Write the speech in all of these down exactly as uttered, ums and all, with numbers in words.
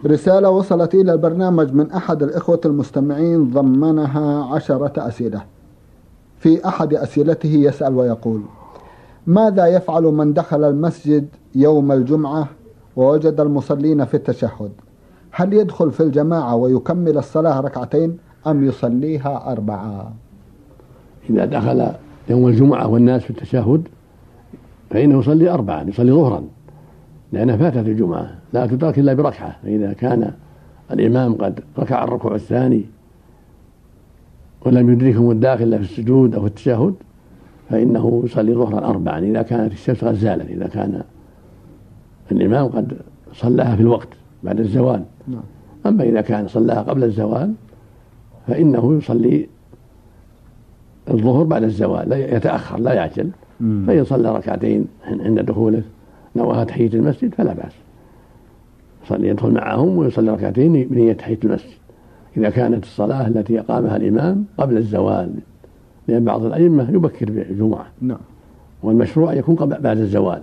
رسالة وصلت إلى البرنامج من أحد الإخوة المستمعين ضمنها عشرة أسئلة. في أحد أسئلته يسأل ويقول: ماذا يفعل من دخل المسجد يوم الجمعة ووجد المصلين في التشهد؟ هل يدخل في الجماعة ويكمل الصلاة ركعتين أم يصليها أربعة؟ إذا دخل يوم الجمعة والناس في التشهد فإنه يصلي أربعة، يصلي ظهرا، لأنها فاتت الجمعة لا تدرك إلا بركعة. فإذا كان الإمام قد ركع الركوع الثاني ولم يدركهم الداخل في السجود أو في التشهد فإنه يصلي ظهرا أربعا إذا كانت الشمس قد زالت، إذا كان الإمام قد صلاها في الوقت بعد الزوال. أما إذا كان صلاها قبل الزوال فإنه يصلي الظهر بعد الزوال، لا يتأخر لا يعجل. فإن صلى ركعتين عند دخوله نواها تحية المسجد فلا بأس، يصلي يدخل معهم ويصلي ركعتين بنية تحية المسجد إذا كانت الصلاة التي أقامها الإمام قبل الزوال، لأن بعض الأئمة يبكر بالجمعة نعم، والمشروع يكون قبل بعد الزوال.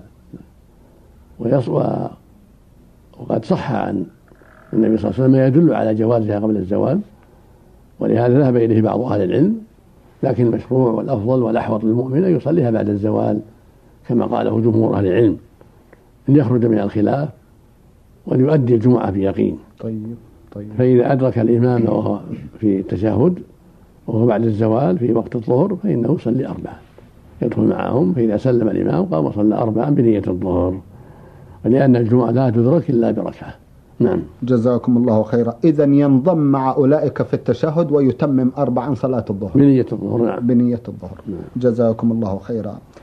وقد صح عن النبي صلى الله عليه وسلم ما يدل على جوازها قبل الزوال، ولهذا ذهب إليه بعض أهل العلم، لكن المشروع والأفضل والأحوط للمؤمن أن يصليها بعد الزوال كما قاله جمهور أهل العلم، أن يخرج من الخلاف وليؤدي الجمعة بيقين. طيب طيب. فإذا أدرك الإمام وهو في التشهد وهو بعد الزوال في وقت الظهر فإنه يصلي أربعة، يدخل معهم، فإذا سلم الإمام قام وصلى أربعا بنية الظهر، ولأن الجمعة لا تدرك إلا بركعة. نعم. جزاكم الله خيرا. إذن ينضم مع أولئك في التشهد ويتمم أربعا صلاة الظهر بنية الظهر. نعم. بنية الظهر. نعم. جزاكم الله خيرا.